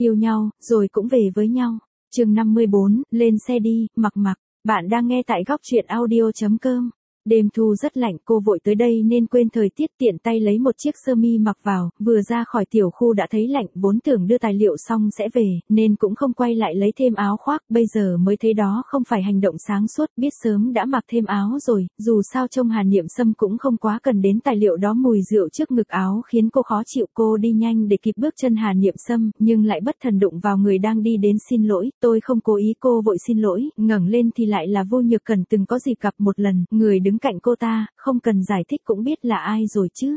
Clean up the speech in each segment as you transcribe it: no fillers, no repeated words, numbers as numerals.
Yêu nhau, rồi cũng về với nhau. Chương 54, lên xe đi, Mặc Mặc. Bạn đang nghe tại góc truyện audio.com. Đêm thu rất lạnh, cô vội tới đây nên quên thời tiết, tiện tay lấy một chiếc sơ mi mặc vào, vừa ra khỏi tiểu khu đã thấy lạnh, vốn tưởng đưa tài liệu xong sẽ về, nên cũng không quay lại lấy thêm áo khoác, bây giờ mới thấy đó không phải hành động sáng suốt, biết sớm đã mặc thêm áo rồi, dù sao trông Hà Niệm Sâm cũng không quá cần đến tài liệu đó. Mùi rượu trước ngực áo khiến cô khó chịu, cô đi nhanh để kịp bước chân Hà Niệm Sâm, nhưng lại bất thần đụng vào người đang đi đến. Xin lỗi, tôi không cố ý. Cô vội xin lỗi, ngẩng lên thì lại là Vô Nhược Cẩn, từng có dịp gặp một lần, người đứng cạnh cô ta, không cần giải thích cũng biết là ai rồi chứ.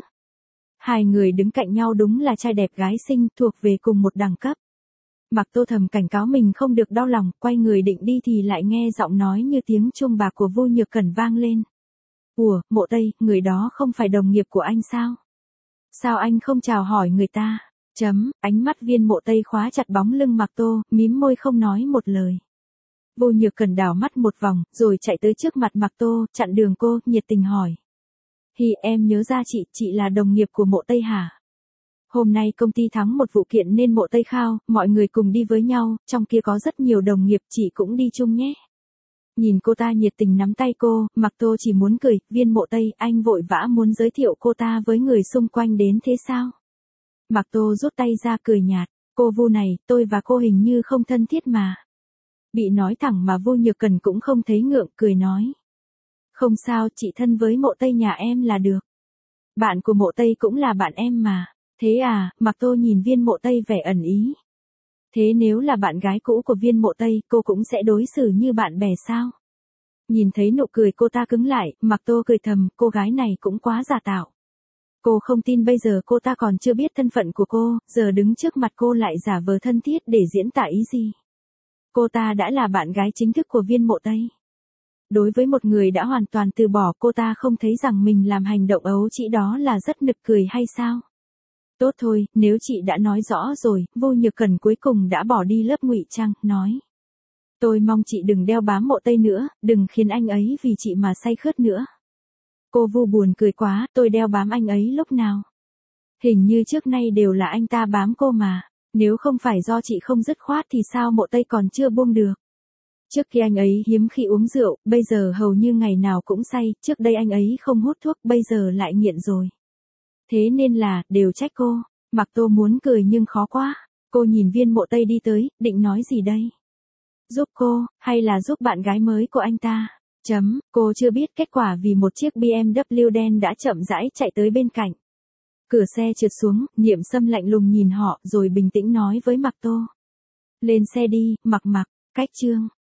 Hai người đứng cạnh nhau đúng là trai đẹp gái xinh, thuộc về cùng một đẳng cấp. Mặc Tô thầm cảnh cáo mình không được đau lòng, quay người định đi thì lại nghe giọng nói như tiếng chuông bạc của Vô Nhược Cẩn vang lên. Ủa, Mộ Tây, người đó không phải đồng nghiệp của anh sao? Sao anh không chào hỏi người ta? Ánh mắt Viên Mộ Tây khóa chặt bóng lưng Mặc Tô, mím môi không nói một lời. Vô Nhược Cẩn đảo mắt một vòng, rồi chạy tới trước mặt Mặc Tô, chặn đường cô, nhiệt tình hỏi. Hi, em nhớ ra chị là đồng nghiệp của Mộ Tây hả? Hôm nay công ty thắng một vụ kiện nên Mộ Tây khao, mọi người cùng đi với nhau, trong kia có rất nhiều đồng nghiệp, chị cũng đi chung nhé. Nhìn cô ta nhiệt tình nắm tay cô, Mặc Tô chỉ muốn cười. Viên Mộ Tây, anh vội vã muốn giới thiệu cô ta với người xung quanh đến thế sao? Mặc Tô rút tay ra cười nhạt, cô Vu này, tôi và cô hình như không thân thiết mà. Bị nói thẳng mà Vô Nhược Cẩn cũng không thấy ngượng, cười nói. Không sao, chị thân với Mộ Tây nhà em là được. Bạn của Mộ Tây cũng là bạn em mà. Thế à? Mặc Tô nhìn Viên Mộ Tây vẻ ẩn ý. Thế nếu là bạn gái cũ của Viên Mộ Tây, cô cũng sẽ đối xử như bạn bè sao? Nhìn thấy nụ cười cô ta cứng lại, Mặc Tô cười thầm, cô gái này cũng quá giả tạo. Cô không tin bây giờ cô ta còn chưa biết thân phận của cô, giờ đứng trước mặt cô lại giả vờ thân thiết để diễn tả ý gì. Cô ta đã là bạn gái chính thức của Viên Mộ Tây. Đối với một người đã hoàn toàn từ bỏ, cô ta không thấy rằng mình làm hành động ấu trĩ đó là rất nực cười hay sao? Tốt thôi, nếu chị đã nói rõ rồi. Vô Nhược Cẩn cuối cùng đã bỏ đi lớp ngụy trang, nói. Tôi mong chị đừng đeo bám Mộ Tây nữa, đừng khiến anh ấy vì chị mà say khướt nữa. Cô Vu buồn cười quá, tôi đeo bám anh ấy lúc nào? Hình như trước nay đều là anh ta bám cô mà. Nếu không phải do chị không dứt khoát thì sao Mộ Tây còn chưa buông được? Trước kia anh ấy hiếm khi uống rượu, bây giờ hầu như ngày nào cũng say, trước đây anh ấy không hút thuốc, bây giờ lại nghiện rồi. Thế nên là, đều trách cô. Mặc Tô muốn cười nhưng khó quá. Cô nhìn Viên Mộ Tây đi tới, định nói gì đây? Giúp cô, hay là giúp bạn gái mới của anh ta? Cô chưa biết kết quả vì một chiếc BMW đen đã chậm rãi chạy tới bên cạnh. Cửa xe trượt xuống, Niệm Sâm lạnh lùng nhìn họ rồi bình tĩnh nói với Mặc Tô. Lên xe đi, Mặc Mặc. Cách chương